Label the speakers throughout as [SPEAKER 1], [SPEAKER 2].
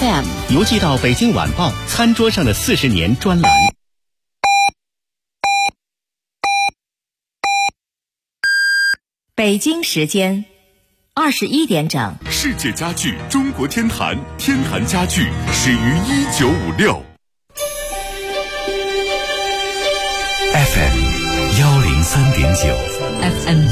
[SPEAKER 1] FM 邮寄到北京晚报餐桌上的40年专栏。
[SPEAKER 2] 北京时间21点整。
[SPEAKER 3] 世界家具中国天坛，天坛家具始于1956。FM 103.9
[SPEAKER 4] FM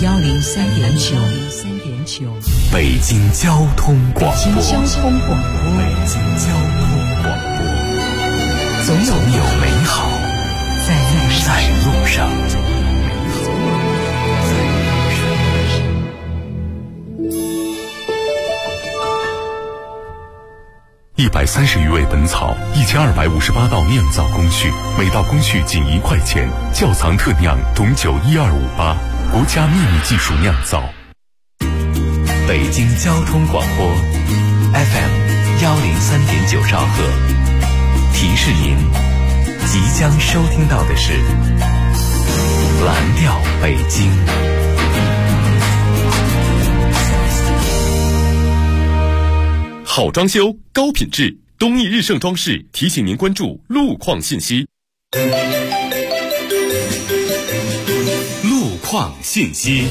[SPEAKER 4] 103.9
[SPEAKER 3] 北京交通广播。
[SPEAKER 4] 北京交通广播，
[SPEAKER 3] 总有美好在路上。130余味本草，1258道酿造工序，每道工序仅1块钱。窖藏特酿董酒12588，国家秘密技术酿造。北京交通广播 FM 103.9兆赫，提示您即将收听到的是蓝调北京。好装修，高品质，东义日盛装饰提醒您关注路况信息。路况信息。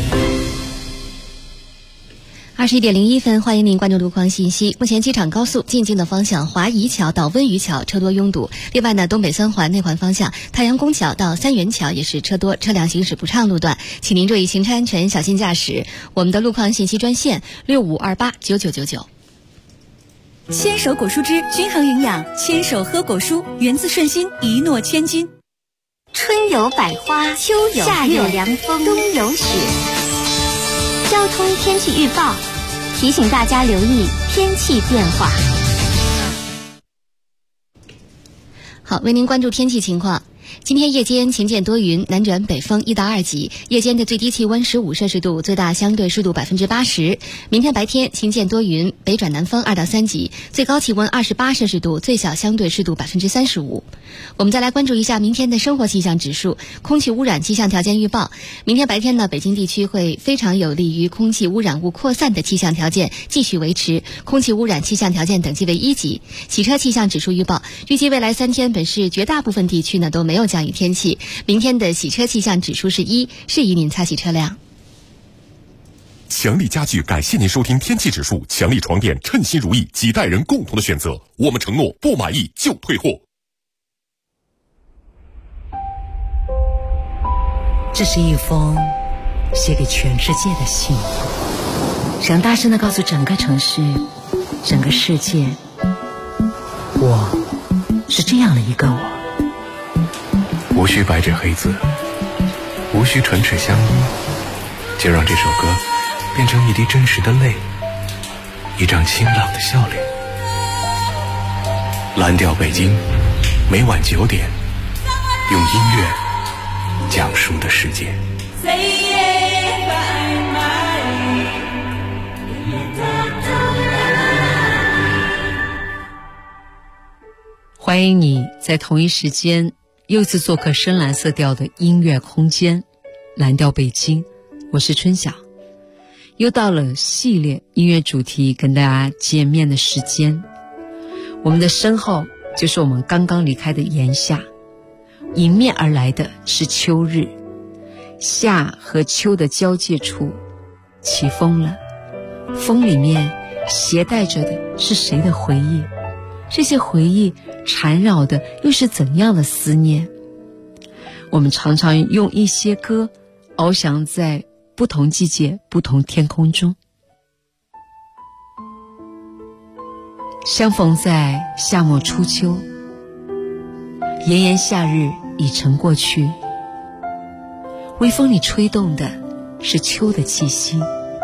[SPEAKER 5] 21点01分，欢迎您关注路况信息。目前机场高速进京的方向，华宜桥到温榆桥车多拥堵。另外呢，东北三环内环方向，太阳宫桥到三元桥也是车多，车辆行驶不畅路段，请您注意行车安全，小心驾驶。我们的路况信息专线65289999。
[SPEAKER 6] 牵手果蔬汁，均衡营养，牵手喝果蔬，源自顺心，一诺千金。
[SPEAKER 7] 春有百花，秋有夏有凉风，冬有雪。交通天气预报提醒大家留意天气变化。
[SPEAKER 5] 好，为您关注天气情况。今天夜间晴间多云，南转北风1到2级，夜间的最低气温15摄氏度，最大相对湿度80%。明天白天晴间多云，北转南风2到3级，最高气温28摄氏度，最小相对湿度35%。我们再来关注一下明天的生活气象指数。空气污染气象条件预报，明天白天呢，北京地区会非常有利于空气污染物扩散的气象条件继续维持，空气污染气象条件等级为1级。洗车气象指数预报，预计未来3天本市绝大部分地区呢都没有降雨天气，明天的洗车气象指数是1，适宜您擦洗车辆。
[SPEAKER 3] 强力家具感谢您收听天气指数，强力床垫称心如意，几代人共同的选择，我们承诺不满意就退货。
[SPEAKER 4] 这是一封写给全世界的信，想大声地告诉整个城市，整个世界，我是这样的一个我。
[SPEAKER 8] 无需白纸黑字，无需唇齿相依，就让这首歌变成一滴真实的泪，一张清朗的笑脸。蓝调北京，每晚9点，用音乐讲述的世界。
[SPEAKER 4] 欢迎你在同一时间又一次做客深蓝色调的音乐空间，蓝调北京，我是春晓。又到了系列音乐主题跟大家见面的时间。我们的身后就是我们刚刚离开的炎夏，迎面而来的是秋日，夏和秋的交界处起风了，风里面携带着的是谁的回忆？这些回忆缠绕的又是怎样的思念？我们常常用一些歌翱翔在不同季节不同天空中，相逢在夏末初秋，炎炎夏日已成过去，微风里吹动的是秋的气息。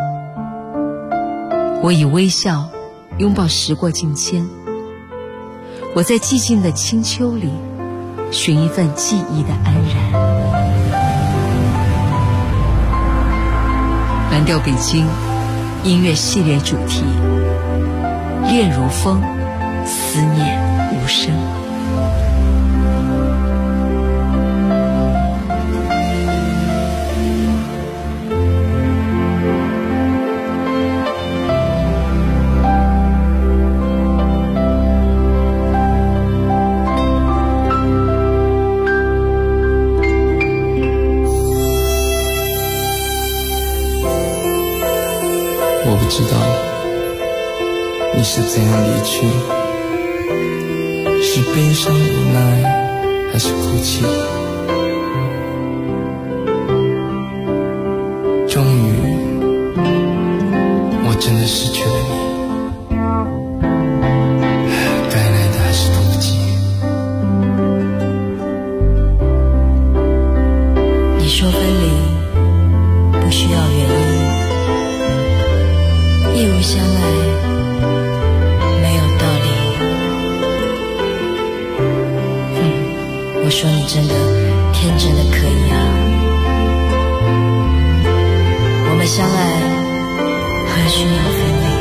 [SPEAKER 4] 我以微笑拥抱时过境迁，我在寂静的清秋里寻一份记忆的安然。蓝调北京音乐系列主题，恋如风，思念无声。
[SPEAKER 8] 不知道你是怎样离去，是悲伤无奈还是哭泣。终于我真的失去了你，该来的还是来不及。
[SPEAKER 9] 你说分离不需要原因，义无相爱没有道理。我说你真的天真的可以啊，我们相爱何须要分离。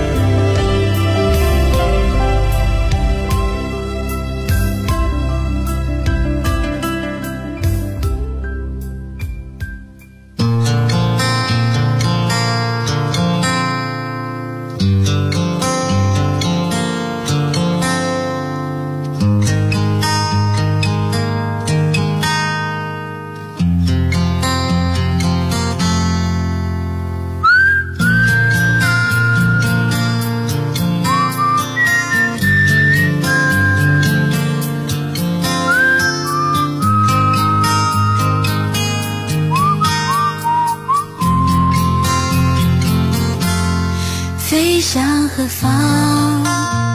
[SPEAKER 10] 飞向何方，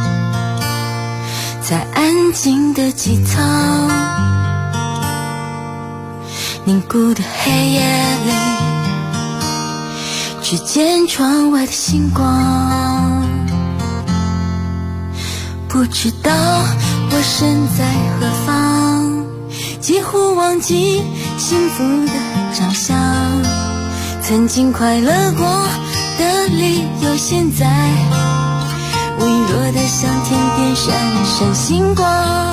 [SPEAKER 10] 在安静的机舱，凝固的黑夜里，只见窗外的星光。不知道我身在何方，几乎忘记幸福的长相，曾经快乐过的理由，现在微弱的像天边闪闪星光。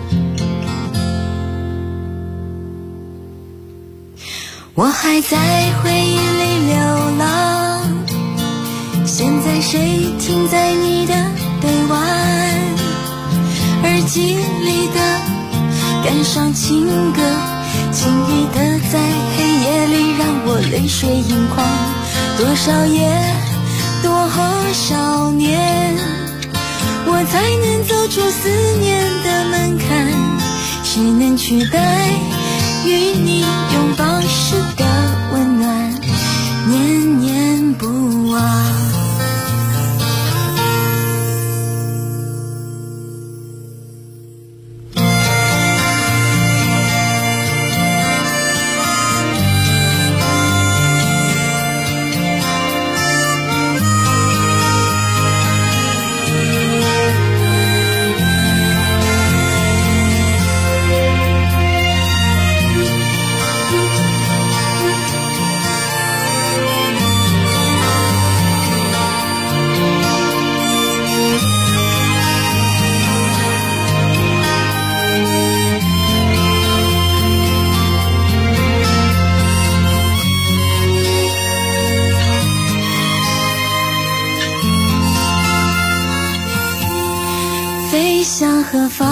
[SPEAKER 10] 我还在回忆里流浪，现在谁停在你的臂弯，耳机里的感伤情歌，轻易的在黑夜里让我泪水盈眶。多少夜，多少年，我才能走出思念的门槛？谁能取代与你拥抱时的温暖，念念不忘？飞向何方，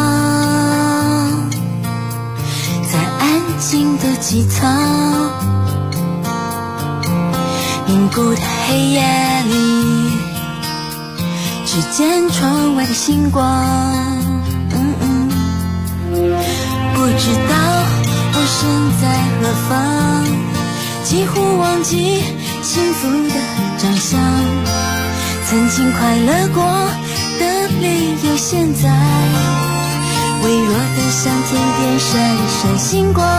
[SPEAKER 10] 在安静的机舱，凝固的黑夜里，只见窗外的星光。不知道我身在何方，几乎忘记幸福的长相，曾经快乐过的理由，现在微弱的像天边闪闪星光。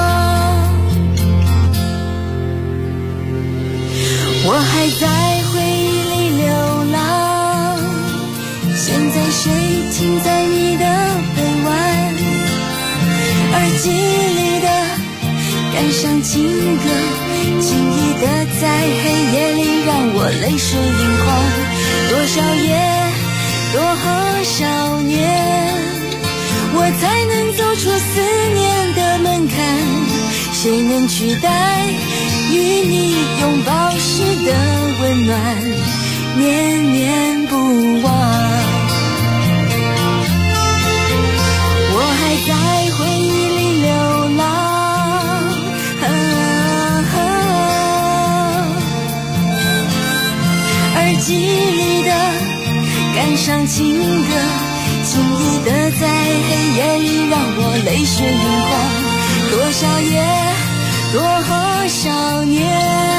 [SPEAKER 10] 我还在回忆里流浪，现在谁停在你的臂弯，耳机里的感伤情歌，轻易的在黑夜里让我泪水盈眶。多少夜，多少年，我才能走出思念的门槛？谁能取代与你拥抱时的温暖，念念不忘？我还在回忆里流浪，耳机情歌，轻易的在黑夜里让我泪水盈眶，多少夜，多少年。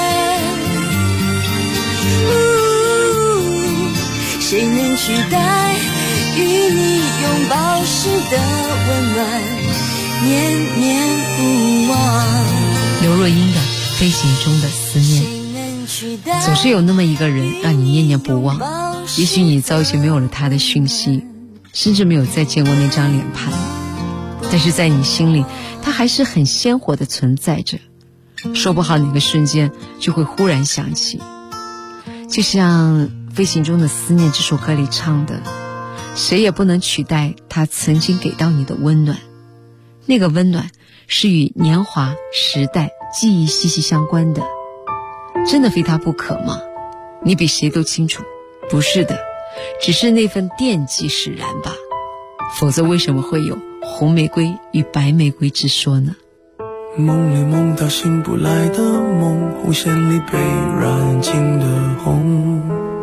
[SPEAKER 10] 谁能取代与你拥抱时的温暖，念念不忘。
[SPEAKER 4] 刘若英的《飞行中的思念》，总是有那么一个人让你念念不忘。也许你早已经没有了他的讯息，甚至没有再见过那张脸庞，但是在你心里他还是很鲜活的存在着，说不好哪个瞬间就会忽然想起。就像《飞行中的思念》这首歌里唱的，谁也不能取代他曾经给到你的温暖，那个温暖是与年华、时代、记忆息息相关的。真的非他不可吗？你比谁都清楚，不是的，只是那份惦记使然吧。否则为什么会有红玫瑰与白玫瑰之说呢？
[SPEAKER 11] 梦里梦到醒不来的梦，红线里被染尽的红，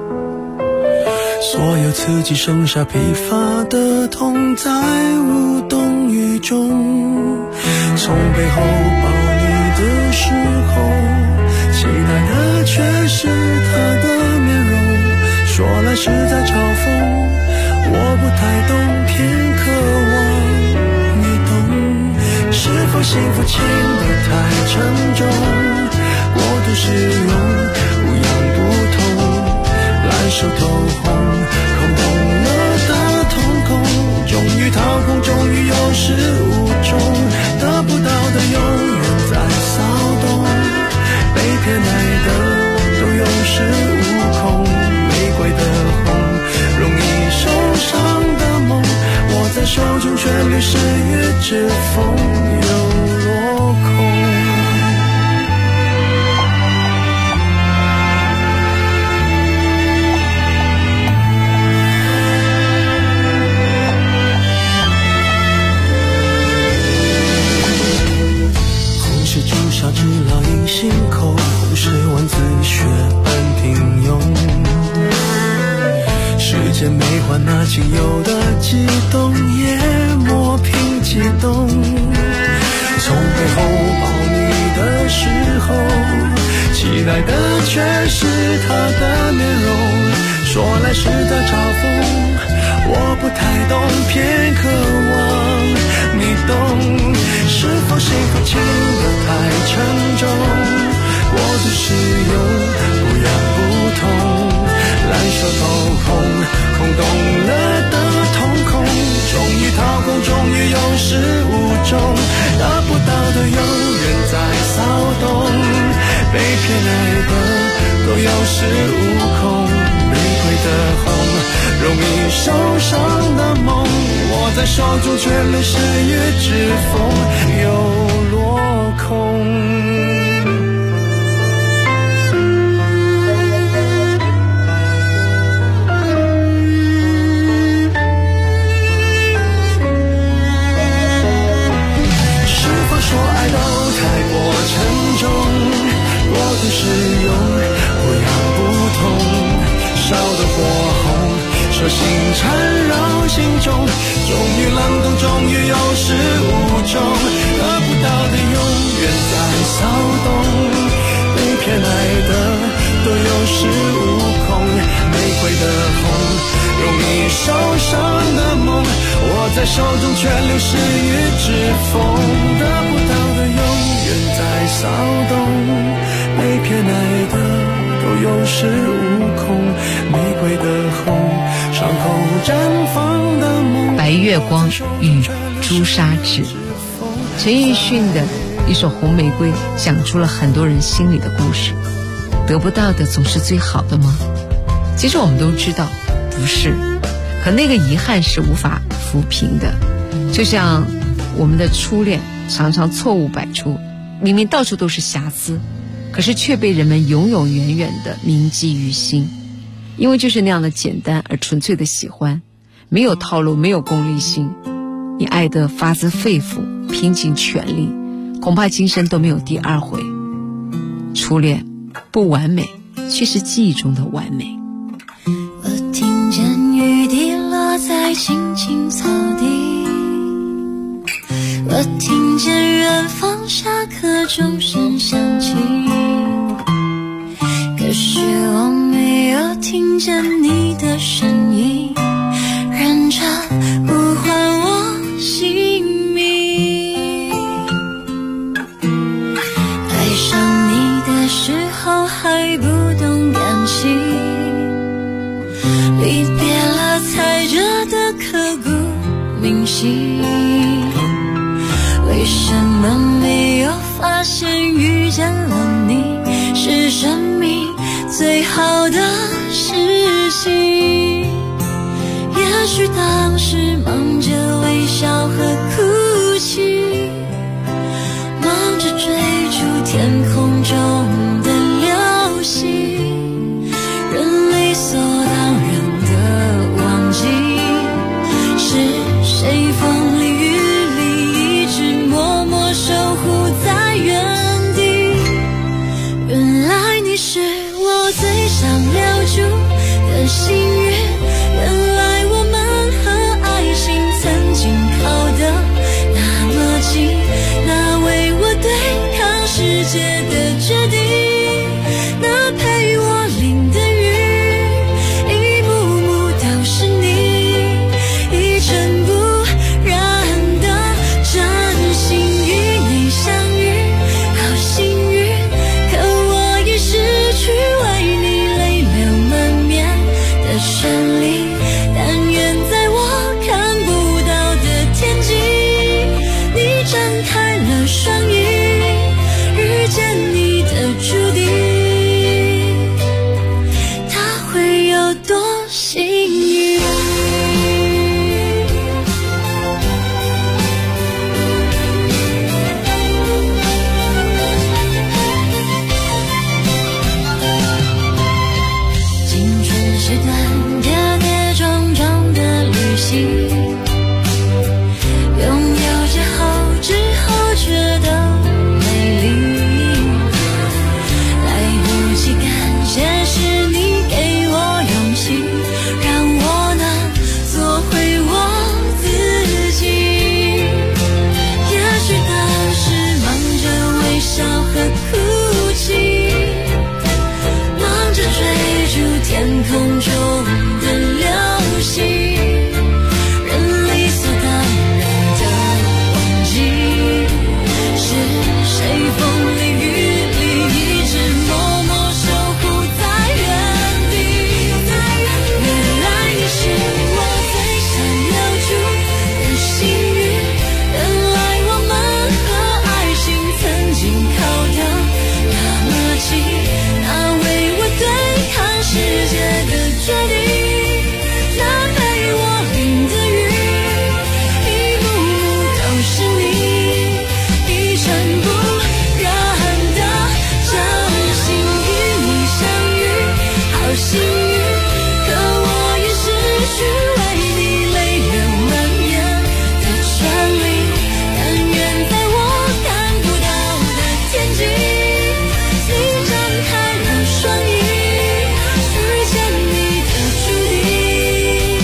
[SPEAKER 11] 所有刺激剩下疲乏的痛，在无动于衷。从背后抱你的时候，期待的却是他的面容，说来是在嘲讽，我不太懂，偏渴望你懂。是否幸福轻得太沉重，过度使用不痒不痛，烂熟透红，空洞了的瞳孔，终于掏空，终于有始无终，得不到的永远在骚动，被偏爱的都有恃无恐，玫瑰的红，容易受伤的梦，握在手中却流失于指缝，又落空。直烙印心口，红是万字血般平庸，时间没换那仅有的悸动，也磨平激动。从背后抱你的时候，期待的却是他的面容，说来是在嘲讽，我不太懂，偏渴望你懂。是否幸福轻得太沉重，过度使用不痒不痛，烂熟透红，空洞了的瞳孔，终于掏空，终于有始无终，得不到的永远在骚动，被偏爱的都有恃无恐，玫瑰的红，容易受伤的梦，握在手中却流失于指缝，又落空。说爱都太过沉重，过度使用不痒不痛，烧得火红，手心缠绕心中，终于冷冻，终于有始无终，得不到的永远在骚动，被偏爱的都有恃无恐，玫瑰的红，容易受伤的梦，握在手中却流失于指缝，得不到的永远在骚动，被偏爱的都有恃无恐，玫瑰的红，伤口绽放的梦。
[SPEAKER 4] 白月光与朱砂痣，陈奕迅的一首《红玫瑰》讲出了很多人心里的故事。得不到的总是最好的吗？其实我们都知道不是，可那个遗憾是无法抚平的。就像我们的初恋常常错误百出，明明到处都是瑕疵，可是却被人们永永远远的铭记于心。因为就是那样的简单而纯粹的喜欢，没有套路，没有功利心，你爱得发自肺腑，拼尽全力，恐怕今生都没有第二回。初恋不完美，却是记忆中的完美。
[SPEAKER 10] 我听见雨滴在青青草地，我听见远方下课钟声响起，可是我没有听见你的声音，认真呼唤我姓名。爱上你的时候还不懂感情，离别了踩着的刻骨铭心，为什么没有发现遇见了你是生命最好的事情？也许当时忙着微笑和哭泣，忙着追逐天空中的流星，人理所当然的忘记是谁风里雨里一直默默守护在原地。原来你是我最想留住的幸运，原来我们和爱情曾经靠得那么近，那为我对抗世界的决定，那陪我淋的雨，一幕幕都是你，一尘不染的真心与你相遇，好幸运，可我已失去为你泪流满面的权利，但愿在我看不到的天际，你张开了双翼，遇见你的注定，它会有多幸运。青春是段跌跌撞撞的旅行，拥有之后觉得美丽，来不及感谢是你给我勇气，让我能做回我自己。也许当时忙着微笑和哭泣，忙着追逐天空中的流星，人理所当然的忘记是谁风里雨里一直默默守护在原地。原来你是我最想留住的幸运，原来我们和爱情曾经靠得那么近，那为我对抗世界的决定，那陪我淋的雨，一幕幕都是你，一尘不染的真心与你相遇，好幸运，可我已失去为你泪流满面的权利，但愿在我看不到的天际，你张开了双翼，遇见你的注定，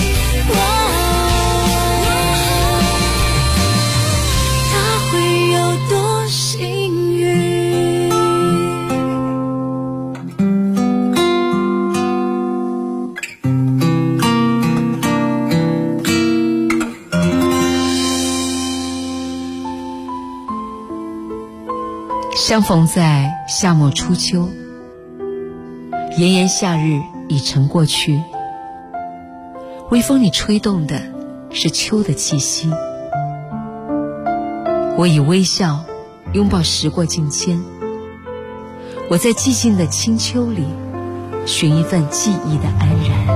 [SPEAKER 10] 它会有多幸运。
[SPEAKER 4] 相逢在夏末初秋，炎炎夏日已成过去，微风里吹动的是秋的气息。我以微笑拥抱时过境迁，我在寂静的清秋里寻一份记忆的安然。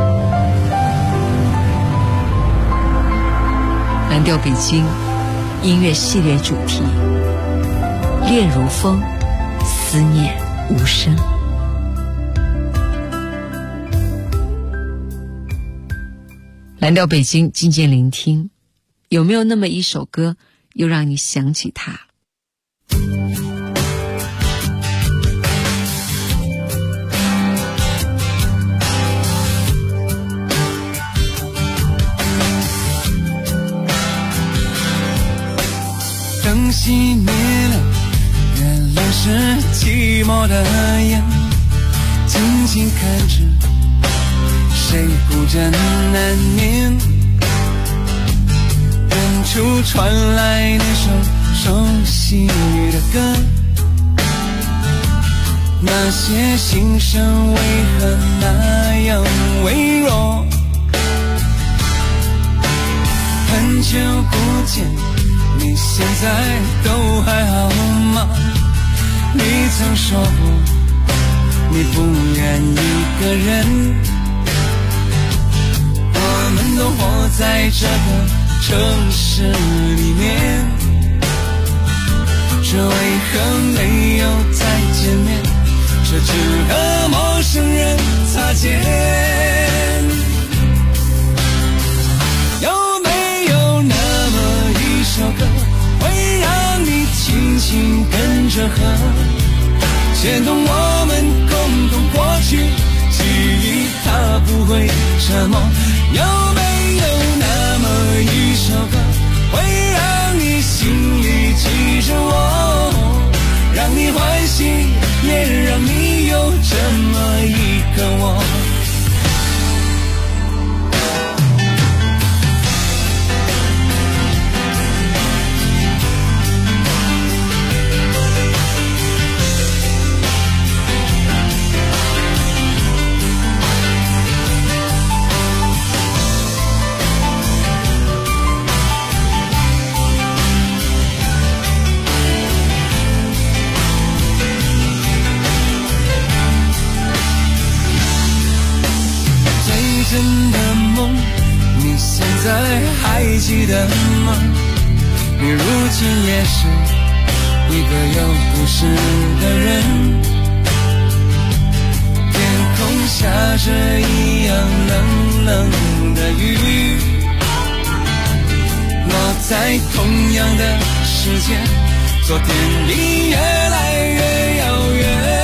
[SPEAKER 4] 蓝调北京音乐系列主题，恋如风，思念无声。蓝调北京，静静聆听。有没有那么一首歌，又让你想起他？
[SPEAKER 11] 熄灭了，原来是寂寞的眼，静静看着谁孤枕难眠。远处传来那首熟悉的歌，那些心声为何那样微弱？很久不见，你现在都还好吗？你曾说过你不愿一个人，我们都活在这个城市里面，这为何没有再见面？这只和陌生人擦肩。有没有那么一首歌，会让你轻轻跟着和，牵动我们共同过去，记忆它不会沉默。有没有那么一首歌，会让你心里记着我，让你欢喜，也让你有这么一个我。真的梦，你现在还记得吗？你如今也是一个有故事的人，天空下着一样冷冷的雨，落在同样的时间，昨天比越来越遥远。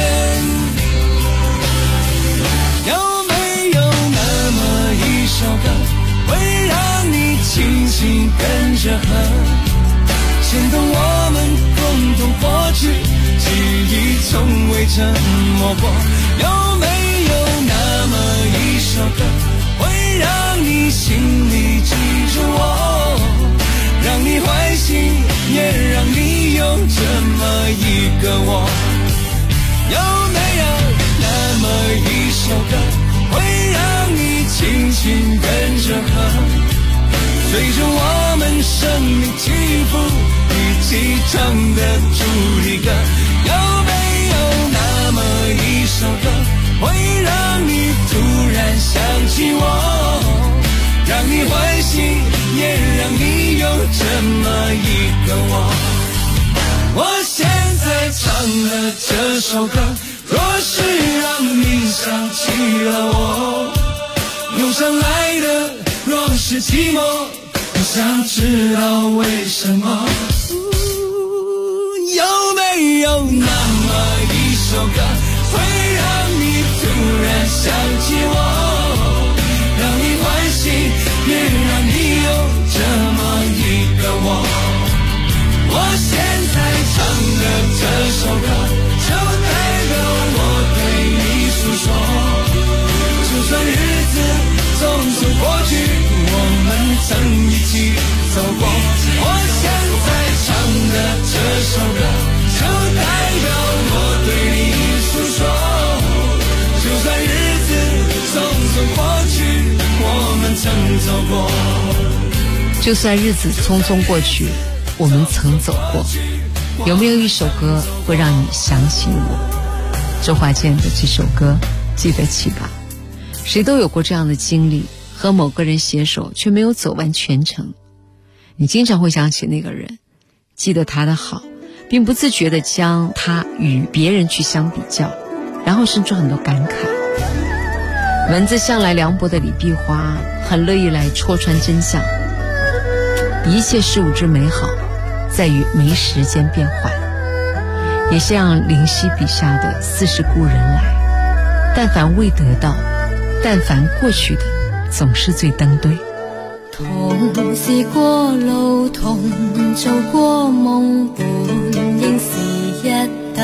[SPEAKER 11] 首歌会让你轻轻跟着和，牵动我们共同过去，记忆从未沉默过。有没有那么一首歌，会让你心里记着我，让你欢喜，也让你有这么一个我？有没有那么一首歌，会让你轻轻跟着和，随着我们生命起伏一起唱的主题歌？有没有那么一首歌，会让你突然想起我，让你欢喜，也让你有这么一个我？我现在唱的这首歌，若是让你想起了我，涌上来的若是寂寞，我想知道为什么。有没有那么一首歌，会让你突然想起我，让你欢喜，也让你有这么一个我？我现在唱的这首歌，就代表我对你诉说，就算日子匆匆过去，我们曾一起走过。我现在唱的这首歌，就代表我对你诉说，就算日子匆匆过去，我们曾走过。
[SPEAKER 4] 就算日子匆匆过去，我们曾走过。有没有一首歌会让你想起我？周华健的这首歌记得起吧？谁都有过这样的经历，和某个人携手却没有走完全程。你经常会想起那个人，记得他的好，并不自觉地将他与别人去相比较，然后生出很多感慨。文字向来凉薄的李碧华很乐意来戳穿真相，一切事物之美好在于没时间变换。也像林夕笔下的似是故人来，但凡未得到，但凡过去的，总是最登对。
[SPEAKER 10] 同試過路，同做過夢，本應是一對。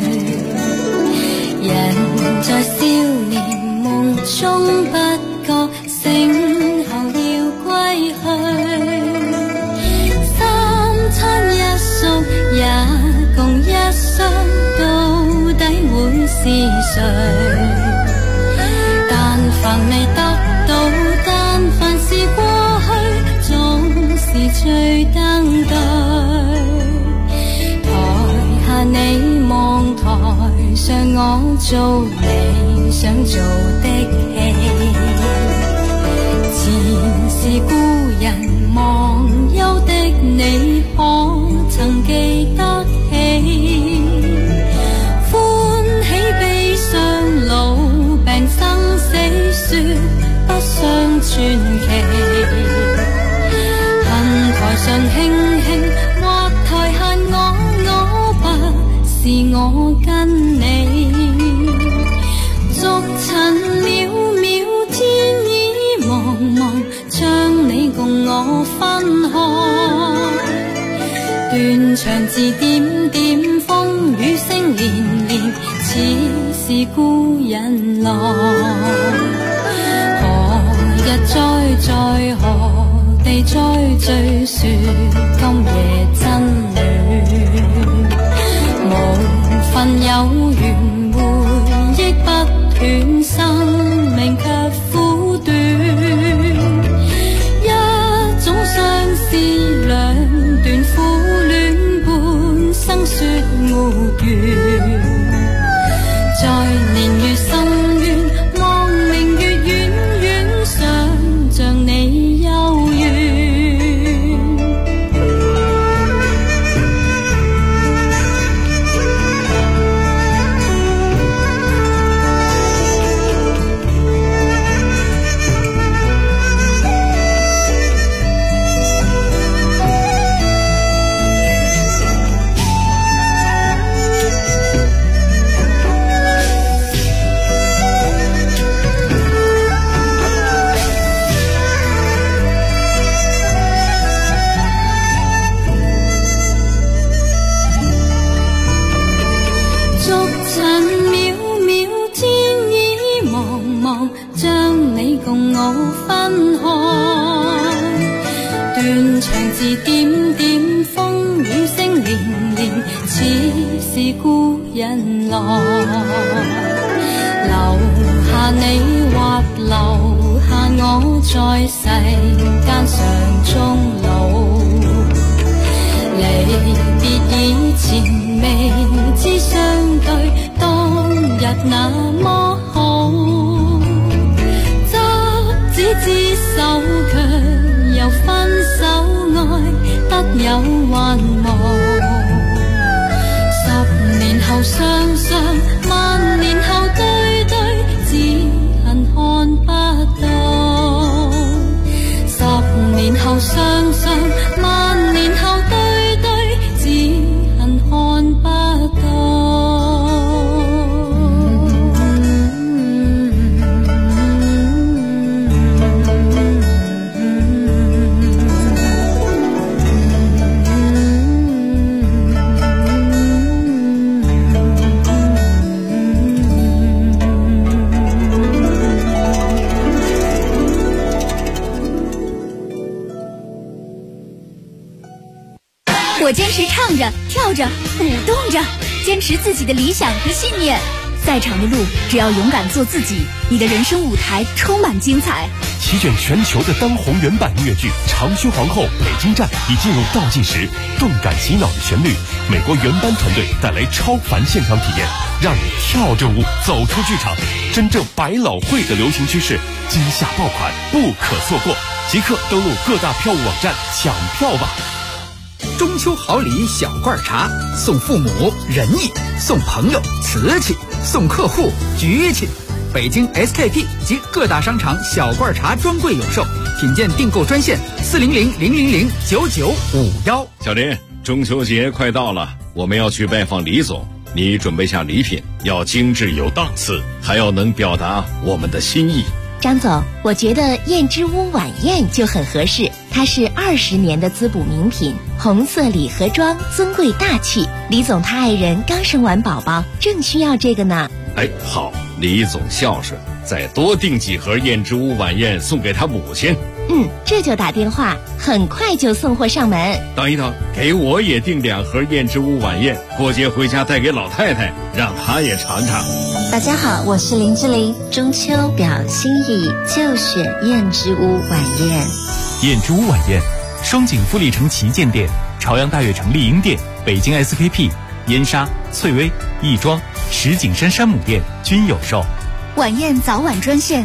[SPEAKER 10] 人在少年夢中不覺醒後要歸去，三餐一宿也共一雙，到底會是誰？但凡未得到，但凡是過去，總是最登對。台下你望，台上我做你想做的戲。前是故人忘憂的你，可曾記得起？歡喜悲傷老病生死，說不相傳奇。恨台上輕輕，或台下我不是我跟你。逐塵渺渺，天已茫茫，將你共我分開。斷腸字點點，風雨聲連連，似是故人來。何日再何地再敘述今夜真戀？無份有緣，回憶不斷，生命卻苦短。一種相思兩段苦戀，半生說沒完。在年月深淵，望明月遠遠，想像你幽怨。字點點，風雨聲連連，似是故人來。留下你或留下我，在世間上終老。離別以前未知相對，當日那麼好。執子之手卻又分手，愛得有還無。10年後雙雙，萬年後對對，只恨看不到。10年後雙雙，萬年後對對，只恨看不到。
[SPEAKER 6] 我坚持唱着、跳着、舞动着，坚持自己的理想和信念。再长的路，只要勇敢做自己，你的人生舞台充满精彩。
[SPEAKER 3] 席卷全球的当红原版音乐剧《长须皇后》北京站已进入倒计时，动感洗脑的旋律，美国原班团队带来超凡现场体验，让你跳着舞走出剧场。真正百老汇的流行趋势，今夏爆款不可错过，即刻登录各大票务网站抢票吧。
[SPEAKER 12] 中秋好礼小罐茶，送父母仁义，送朋友瓷器，送客户局气。北京 SKP 及各大商场小罐茶专柜有售，品鉴订购专线400-000-9951。
[SPEAKER 13] 小林，中秋节快到了，我们要去拜访李总，你准备下礼品，要精致有档次，还要能表达我们的心意。
[SPEAKER 7] 张总，我觉得燕之屋晚宴就很合适，它是20年的滋补名品，红色礼盒装，尊贵大气。李总他爱人刚生完宝宝，正需要这个呢。
[SPEAKER 13] 哎，好，李总孝顺，再多订几盒燕之屋晚宴送给他母亲。
[SPEAKER 7] 这就打电话，很快就送货上门。
[SPEAKER 13] 等一等，给我也订2盒燕之屋晚宴，过节回家带给老太太，让她也尝尝。
[SPEAKER 14] 大家好，我是林志玲，中秋表心意就选燕之屋晚宴。
[SPEAKER 15] 燕之屋晚宴，双井富力城旗舰店、朝阳大悦城丽婴店、北京 SKP、燕莎、翠微、亦庄、石景山山姆店均有售。
[SPEAKER 6] 晚宴早晚专线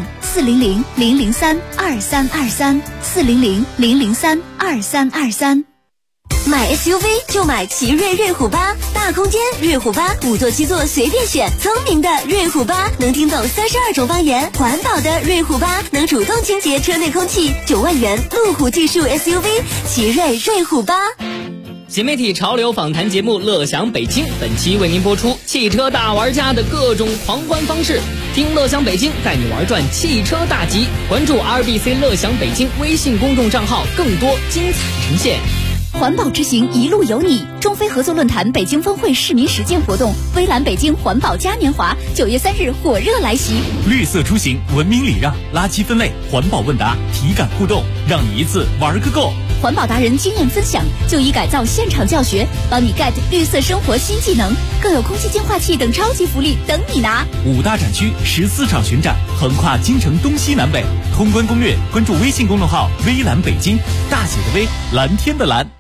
[SPEAKER 6] 400-003-2323，400-003-2323。
[SPEAKER 16] 买 SUV 就买奇瑞瑞虎8，大空间瑞虎8，5座7座随便选，聪明的瑞虎8能听懂32种方言，环保的瑞虎8能主动清洁车内空气，9万元路虎技术 SUV， 奇瑞瑞虎8。
[SPEAKER 17] 新媒体潮流访谈节目《乐享北京》，本期为您播出汽车大玩家的各种狂欢方式。听乐享北京带你玩转汽车大集，关注 RBC 乐享北京微信公众账号，更多精彩呈现。
[SPEAKER 6] 环保之行一路有你，中非合作论坛北京峰会市民实践活动，微蓝北京环保嘉年华9月3日火热来袭。
[SPEAKER 15] 绿色出行，文明礼让，垃圾分类，环保问答，体感互动，让你一次玩个够。
[SPEAKER 6] 环保达人经验分享，就医改造现场教学，帮你 get 绿色生活新技能，更有空气净化器等超级福利等你拿。
[SPEAKER 15] 5大展区14场巡展，横跨京城东西南北。通关攻略，关注微信公众号微蓝北京，大写的微，蓝天的蓝。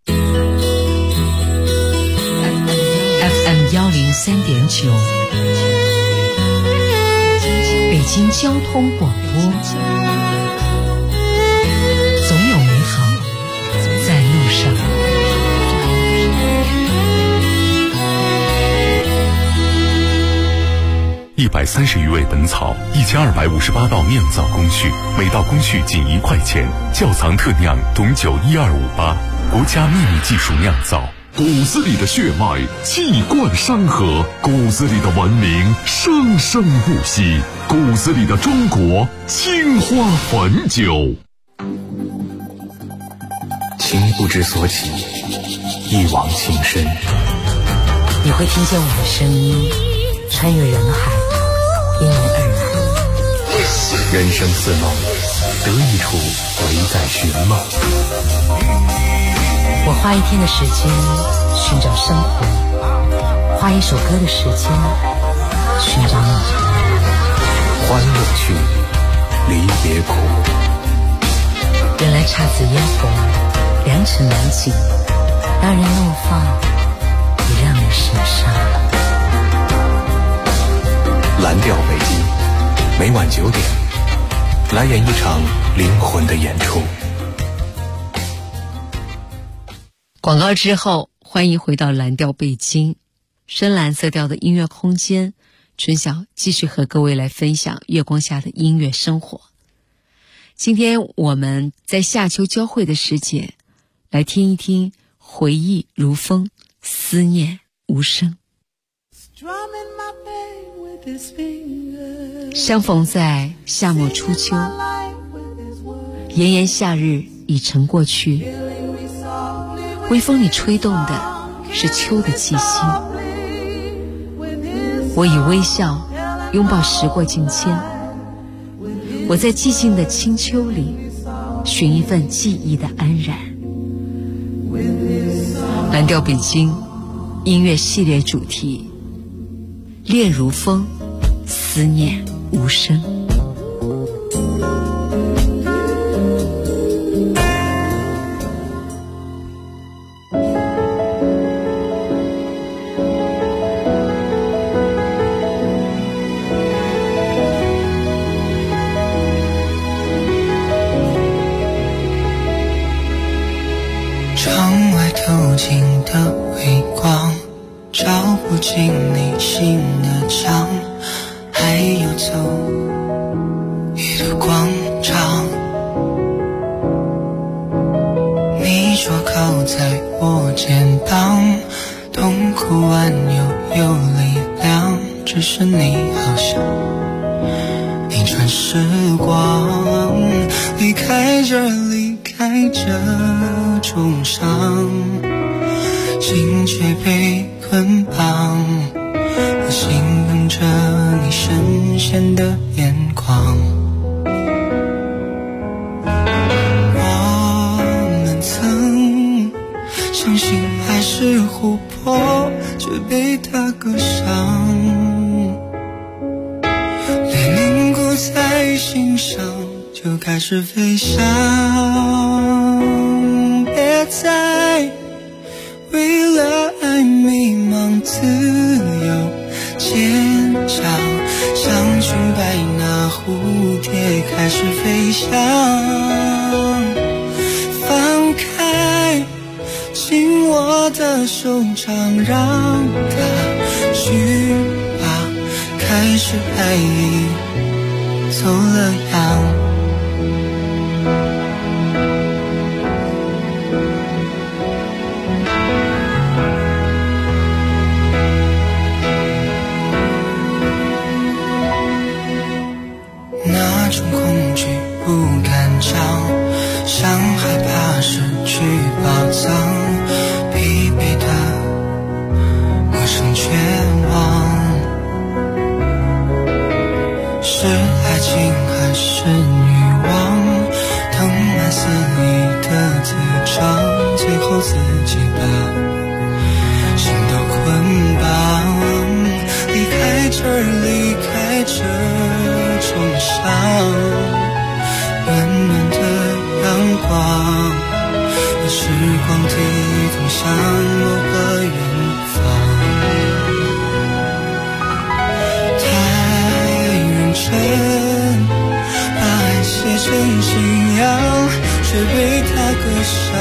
[SPEAKER 4] FM 103.9，北京交通广播，总有美好在路上。
[SPEAKER 3] 130余味本草，1258道酿造工序，每道工序仅1块钱。窖藏特酿董酒12588，国家秘密技术酿造。
[SPEAKER 18] 骨子里的血脉气贯山河，骨子里的文明生生不息，骨子里的中国青花汾酒。
[SPEAKER 8] 情不知所起，一往情深。
[SPEAKER 9] 你会听见我的声音，穿越人海，因你而来。
[SPEAKER 8] 人生似梦，得意处唯在寻梦。
[SPEAKER 9] 我花1天的时间寻找生活，花1首歌的时间寻找你。
[SPEAKER 8] 欢乐去，离别苦。
[SPEAKER 9] 原来姹紫嫣红，良辰美景，让人怒放，也让人神伤。
[SPEAKER 8] 蓝调北京，每晚9点，来演一场灵魂的演出。
[SPEAKER 4] 广告之后，欢迎回到蓝调北京，深蓝色调的音乐空间，春晓继续和各位来分享月光下的音乐生活。今天我们在夏秋交汇的时节，来听一听回忆如风，思念无声。相逢在夏末初秋，炎炎夏日已成过去，微风里吹动的是秋的气息。我以微笑拥抱时过境迁，我在寂静的清秋里寻一份记忆的安然。蓝调北京音乐系列主题，恋如风，思念无声。
[SPEAKER 11] 窗外透进的微光，照不进内心的墙，还有走一个广场。你说靠在我肩膀，痛苦完又有力量，只是你好像逆转时光，离开这重伤，心却被捆绑，我心等着你深陷的眼眶。我们曾相信爱是琥珀，却被它割伤，连凝固在心上就开始飞翔。别再为了爱迷茫，自由坚强，像裙摆那蝴蝶开始飞翔。放开紧握的手掌，让它去吧，开始爱已走了样。那种恐惧不敢讲，像害怕失去宝藏，疲惫的陌生绝望，是爱情还是欲望，藤蔓肆意的滋长，最后自己把心都捆绑。离开这儿，离开这重伤，暖暖的阳光，让时光地通向某个远方。太认真，把爱写成信仰，却被它割伤，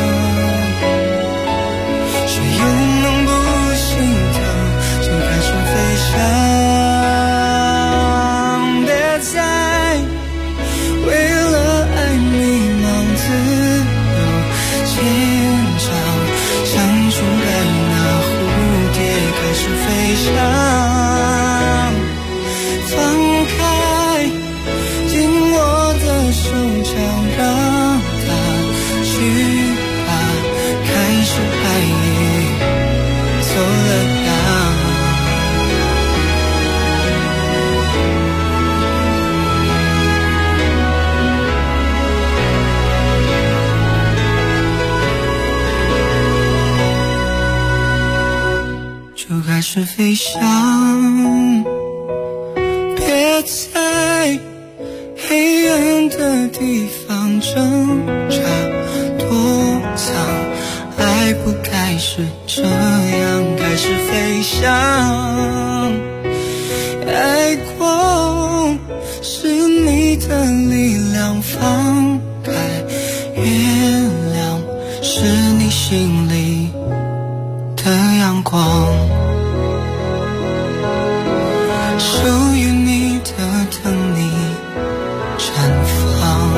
[SPEAKER 11] 谁又能不心疼，就开始飞翔。飞翔，放开紧握的手掌，让它去吧，开始爱已走了样。就开始飞翔，别在黑暗的地方挣扎躲藏，爱不该是这样，开始飞翔。爱过是你的力量，放开原谅是你心里的阳光，属于你的等你绽放。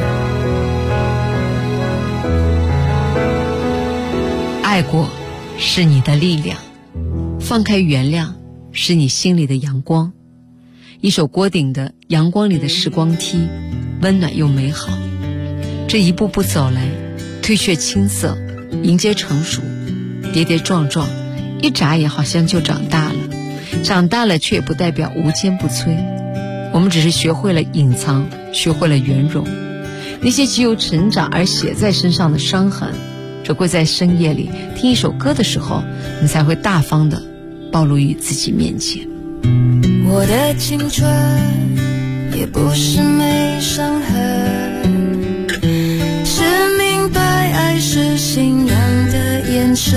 [SPEAKER 4] 爱过是你的力量，放开原谅是你心里的阳光。一首郭顶的《阳光里的时光梯》，温暖又美好。这一步步走来，褪却青涩，迎接成熟，跌跌撞撞，一眨眼好像就长大了。长大了却也不代表无坚不摧，我们只是学会了隐藏，学会了圆融。那些只有成长而写在身上的伤痕，只会在深夜里听一首歌的时候，你才会大方地暴露于自己面前。
[SPEAKER 10] 我的青春也不是没伤痕，是明白爱是信仰的眼神，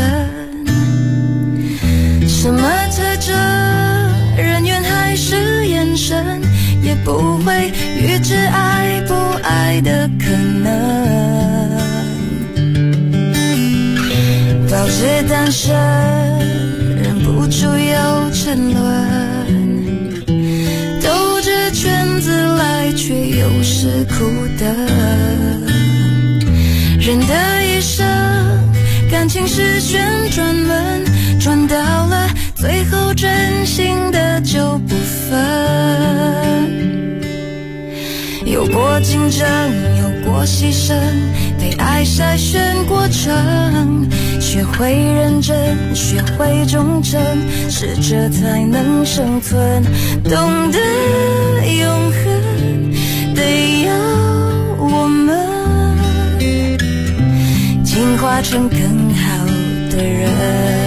[SPEAKER 10] 什么特征人缘还是眼神，也不会预知爱不爱的可能。保持单身忍不住有沉沦，兜着圈子来却又是苦的。人的一生感情是旋转门，转到了最后真心的就不分。 有过竞争，有过牺牲，被爱筛选过程，学会认真，学会忠诚，适者才能生存。懂得永恒，得要我们进化成更好的人。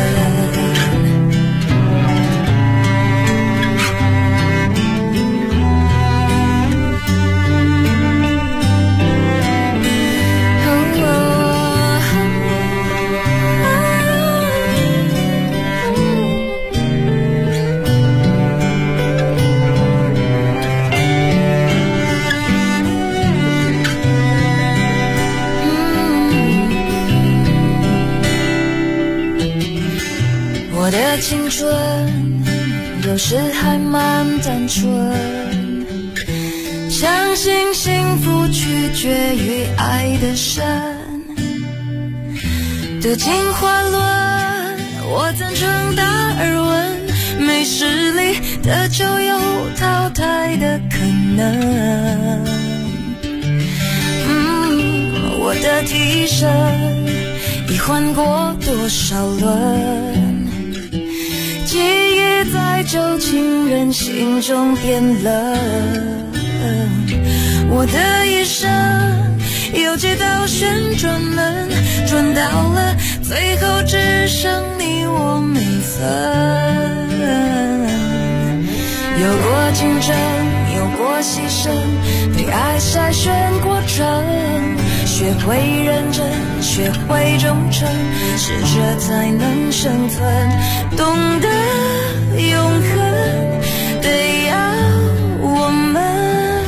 [SPEAKER 10] 我的青春有时还蛮单纯，相信幸福取决于爱的深。读进化论，我赞成达尔文，没实力的就有淘汰的可能。我的替身已换过多少轮，记忆在旧情人心中变冷。我的一生有几道旋转门，转到了最后只剩你我没分。有过竞争，有过牺牲，被爱筛选过程，学会认真，学会忠诚，适者才能生存。懂得永恒，得要我们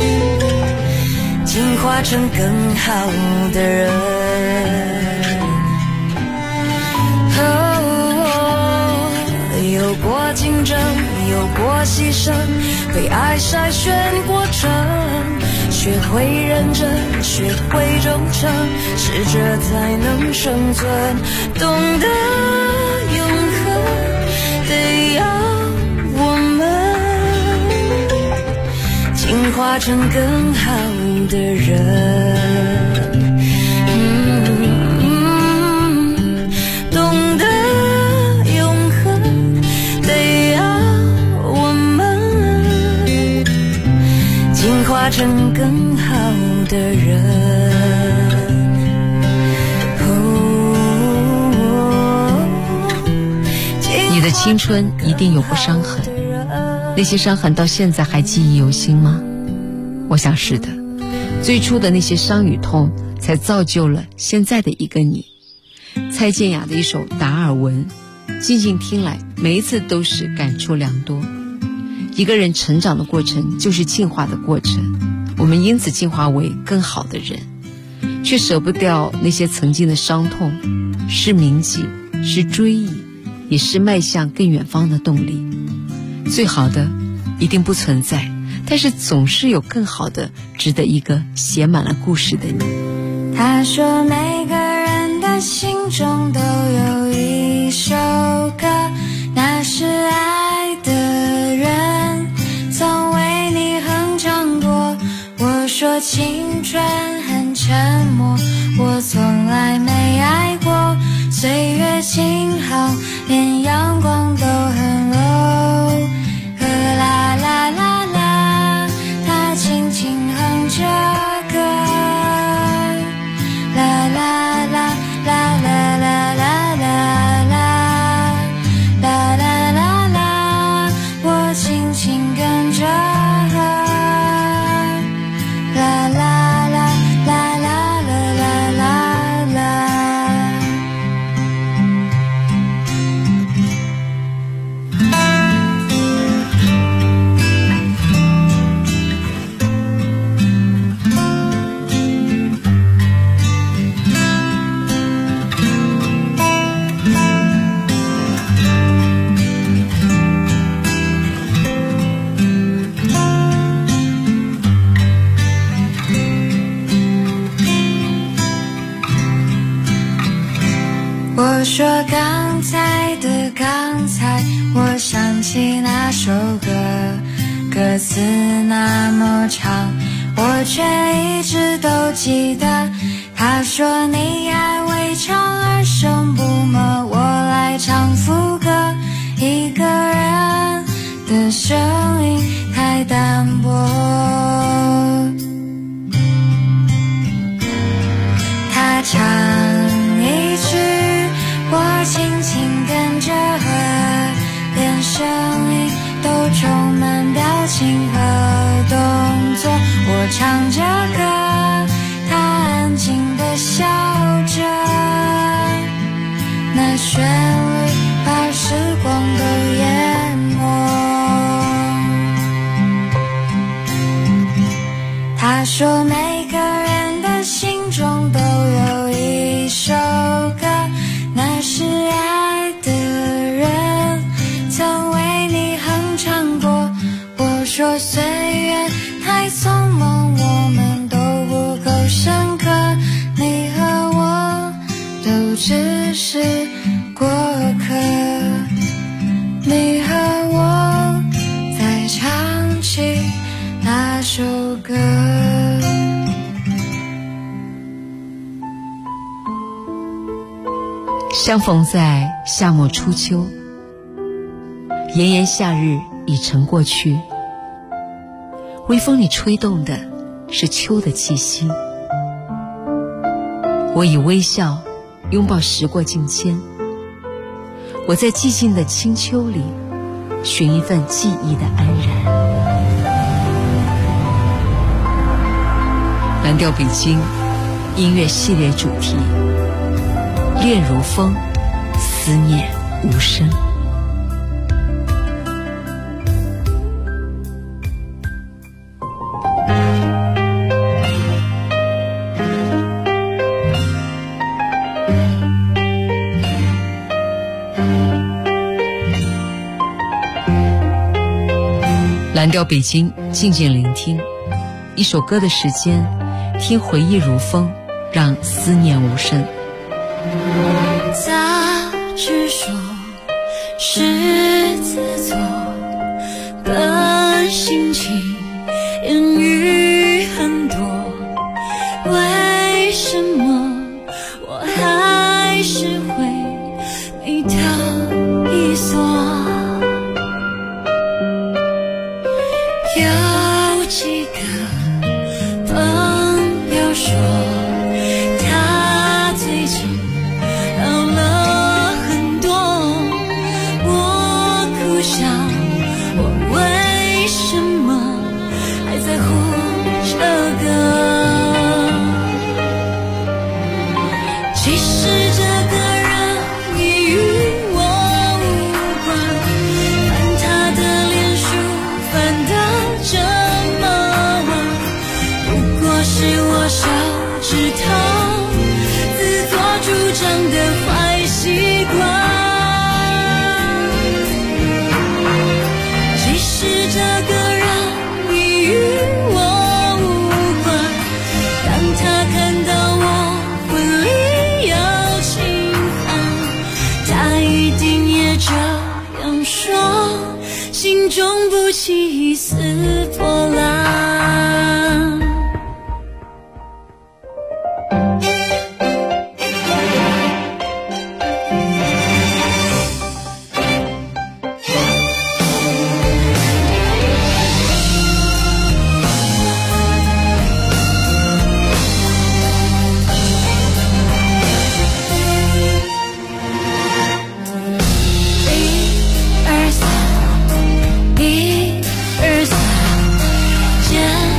[SPEAKER 10] 进化成更好的人。有过竞争，有过牺牲，被爱筛选过程，学会认真，学会忠诚，适者才能生存。懂得永恒，得要我们进化成更好的人。懂得永恒，得要我们进化成更好的人。
[SPEAKER 4] 你的青春一定有过伤痕，那些伤痕到现在还记忆犹新吗？我想是的，最初的那些伤与痛才造就了现在的一个你。蔡健雅的一首《达尔文》，静静听来，每一次都是感触良多。一个人成长的过程就是进化的过程，我们因此进化为更好的人，却舍不掉那些曾经的伤痛，是铭记，是追忆，也是迈向更远方的动力。最好的一定不存在，但是总是有更好的，值得一个写满了故事的你。
[SPEAKER 10] 他说每个人的心中都有一首歌，那是爱的人曾为你哼唱过。我说青春很沉默，我从来没爱过，岁月静好，连阳光都很 low。 啦啦啦啦，他轻轻哼着歌，啦啦啦啦啦啦啦啦啦啦啦啦啦，我轻轻跟着和，啦啦啦啦啦啦啦啦啦。我说刚才的刚才，我想起那首歌，歌词那么长， 我却一直都记得。他说你爱为唱而生不默，我来唱副歌。一个人的声音太淡薄，他唱一句，我轻轻跟着和，连声音都充满表情和动作。我唱着歌，他安静地笑着，那旋律把时光都淹没。他说每个人的心中都有一首歌，那是爱的人曾为你哼唱过。我说岁月太匆忙，我们都不够深刻，你和我都只是过客，你和我再唱起那首歌。
[SPEAKER 4] 相逢在夏末初秋，炎炎夏日已成过去，微风里吹动的是秋的气息。我以微笑拥抱时过境迁，我在寂静的清秋里寻一份记忆的安然。蓝调北京音乐系列主题，恋如风，思念无声。蓝调北京，静静聆听一首歌的时间，听回忆如风，让思念无声。
[SPEAKER 10] 杂志说是自作的心情，言语很多，为什么我还是会眉头一锁？有几个朋友说他最近老了很多，我苦笑，我为什么还在乎这个？其实这个人已与我无关，翻他的脸书翻得这么晚，不过是我手指头自作主张的坏习惯。其实这个人已与我无关，当他看到我婚礼要请函，他一定也这样说，心中不起一丝波澜。1、2、3，1、2、3，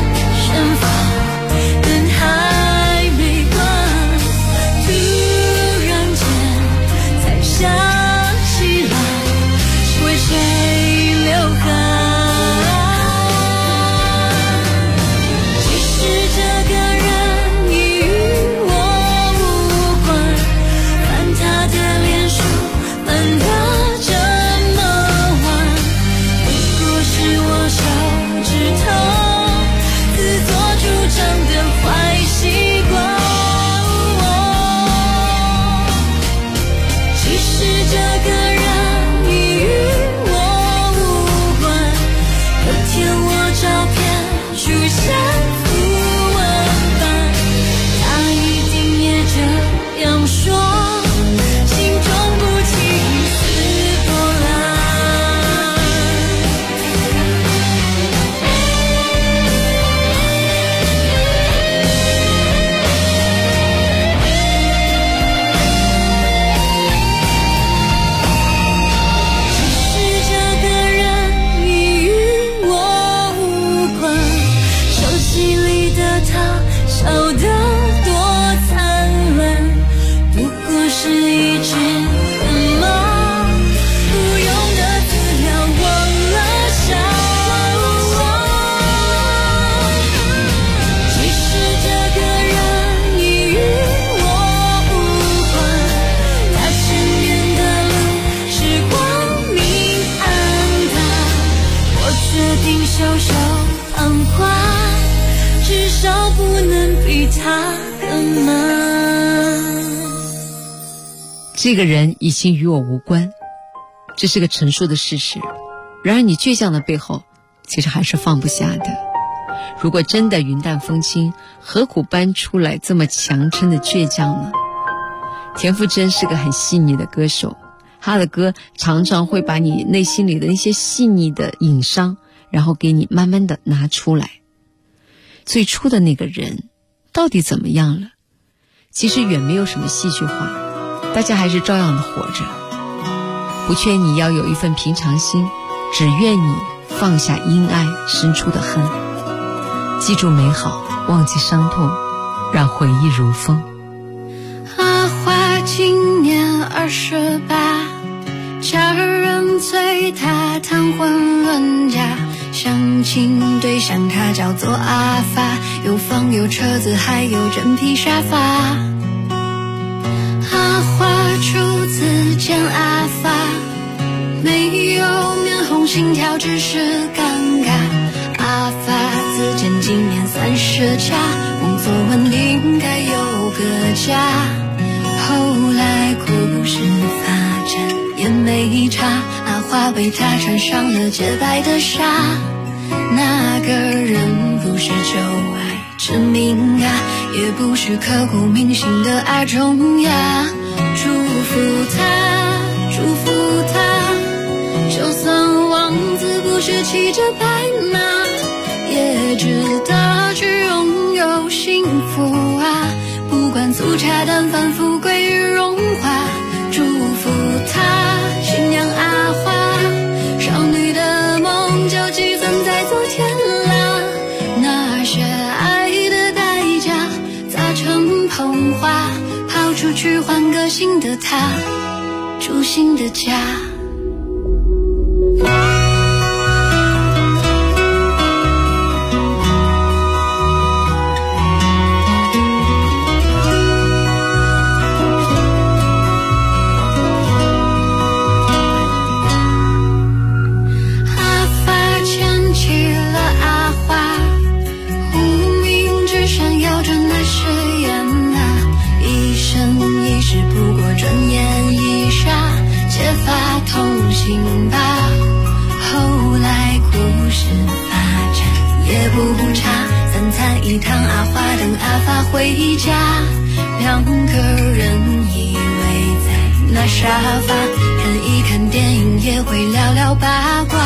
[SPEAKER 4] 这个人已经与我无关，这是个陈述的事实。然而你倔强的背后，其实还是放不下的。如果真的云淡风轻，何苦搬出来这么强撑的倔强呢？田馥甄是个很细腻的歌手，他的歌常常会把你内心里的那些细腻的隐伤，然后给你慢慢的拿出来。最初的那个人到底怎么样了？其实远没有什么戏剧化，大家还是照样的活着。不劝你要有一份平常心，只愿你放下因爱生出的恨，记住美好，忘记伤痛，让回忆如风。
[SPEAKER 10] 阿花今年28，家人催她谈婚论嫁，相亲对象他叫做阿发，有房有车子还有真皮沙发。阿花初次见阿发，没有面红心跳，只是尴尬。阿发自荐今年30加，工作稳定该有个家。后来故事发展也没差，阿花为他穿上了洁白的纱。那个人不是旧爱之名啊，也不是刻骨铭心的爱中呀。祝福他，祝福他，就算王子不是骑着白马，也值得去拥有幸福啊。不管粗茶淡饭，富贵与荣华，祝福他，新娘阿花，少女的梦就寄存在昨天啦。那些爱的代价砸成捧花，抛出去换个新的他，住新的家。一趟阿花等阿发回家，两个人依偎在那沙发，看一看电影也会聊聊八卦。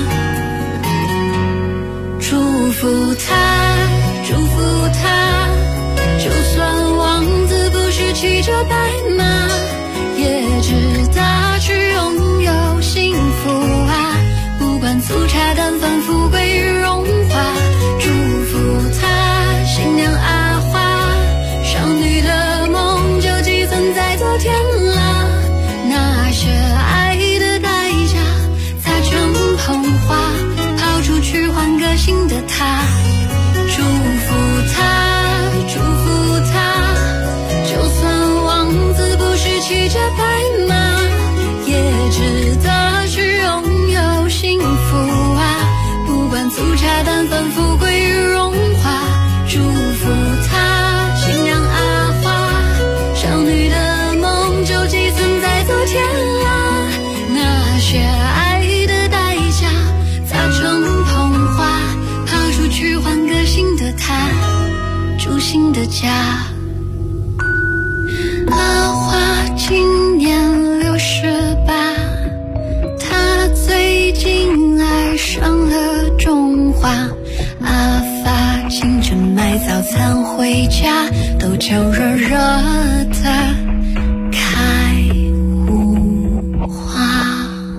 [SPEAKER 10] 祝福他，祝福他，就算王子不是骑着白马，也值得去拥有幸福啊。不管粗茶淡饭，富贵与荣华，祝福他，新娘阿花，少女的梦就寄存在昨天啦。那些爱的代价砸成捧花，抛出去换个新的他。祝福他，祝福他，就算王子不是骑着白马，也值得去拥有幸福啊。不管粗茶淡饭，富贵与荣华，祝福他，新娘阿花，少女的梦就寄存在昨天啦。那些爱的代价砸成捧花，抛出去换个新的他，住新的家。阿花今年68，她最近爱上了种花。阿发清晨买早餐回家，都叫热热的开无花。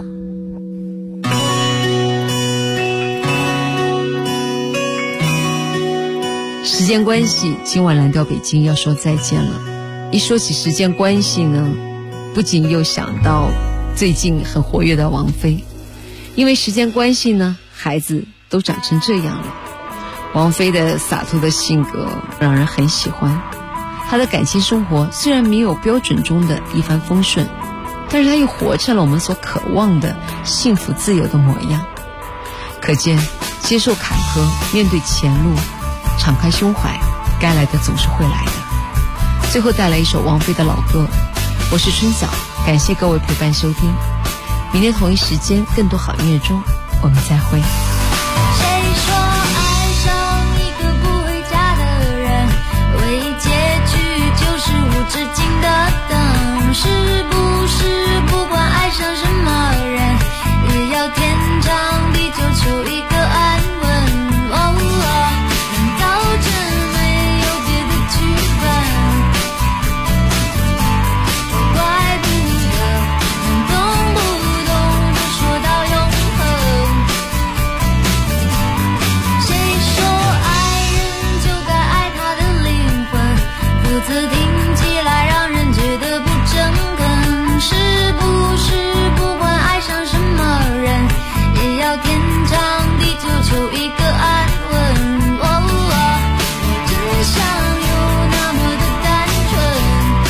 [SPEAKER 4] 时间关系，今晚蓝调北京要说再见了。一说起时间关系呢，不仅又想到最近很活跃的王菲，因为时间关系呢，孩子都长成这样了。王菲的洒脱的性格让人很喜欢，她的感情生活虽然没有标准中的一帆风顺，但是她又活成了我们所渴望的幸福自由的模样。可见接受坎坷，面对前路，敞开胸怀，该来的总是会来的。最后带来一首王菲的老歌《 我是春晓，感谢各位陪伴收听。明天同一时间，更多好音乐中，我们再会。
[SPEAKER 10] 谁说爱上一个不回家的人，唯一结局就是无止境的等？是不是不管爱上什么人，也要天长地久求一个安稳？难道真没有别的剧本？怪不得能动不动就说到永恒。谁说爱人就该爱他的灵魂，否则听起来让人觉得不诚恳？是不是不管爱上什么人，也要天长地久求一个安稳？真相有那么的单纯，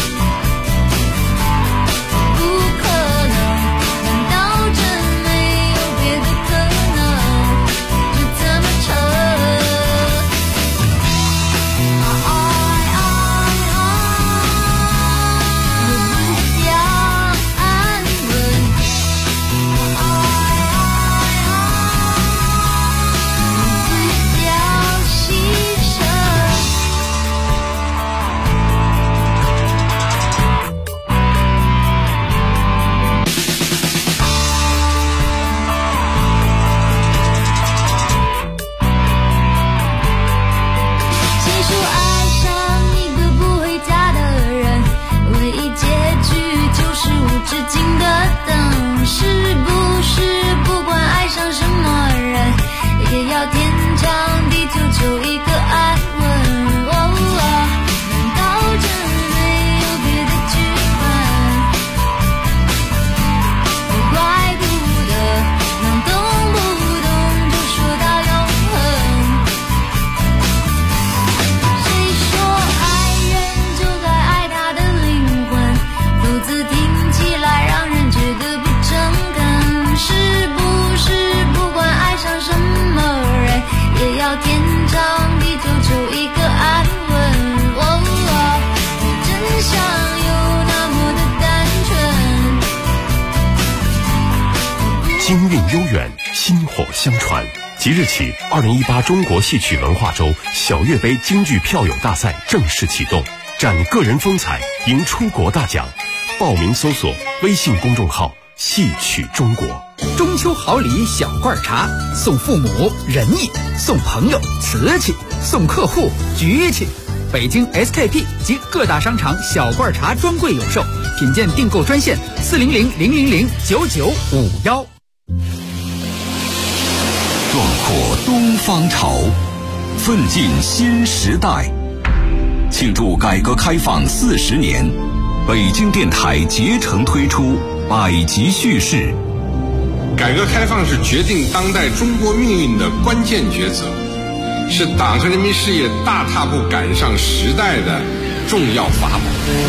[SPEAKER 10] 不可能，难道真没有别的可能？就这么沉。谁说爱上一个不回家的人，唯一结局就是无止境的等？是不是不管爱上什么人，也要天长地久求一个安稳？难道真没有别的剧本？怪不得能动不动就说到永恒。谁说爱人就该爱他的灵魂，否则听起来让人觉得不诚恳？是不是不管爱上什么人，也要天长地久求一个安稳？真相有那么的单纯。
[SPEAKER 3] 京韵悠远，薪火相传。即日起，2018中国戏曲文化周小岳杯京剧票友大赛正式启动，展个人风采，赢出国大奖。报名搜索微信公众号“戏曲中国”。
[SPEAKER 12] 中秋好礼小罐茶，送父母仁义，送朋友瓷器，送客户局气。北京 SKP 及各大商场小罐茶专柜有售，品鉴订购专线400-000-9951。
[SPEAKER 18] 壮阔东方潮，奋进新时代。庆祝改革开放40年，北京电台竭诚推出百集叙事。
[SPEAKER 19] 改革开放是决定当代中国命运的关键抉择，是党和人民事业大踏步赶上时代的重要法宝。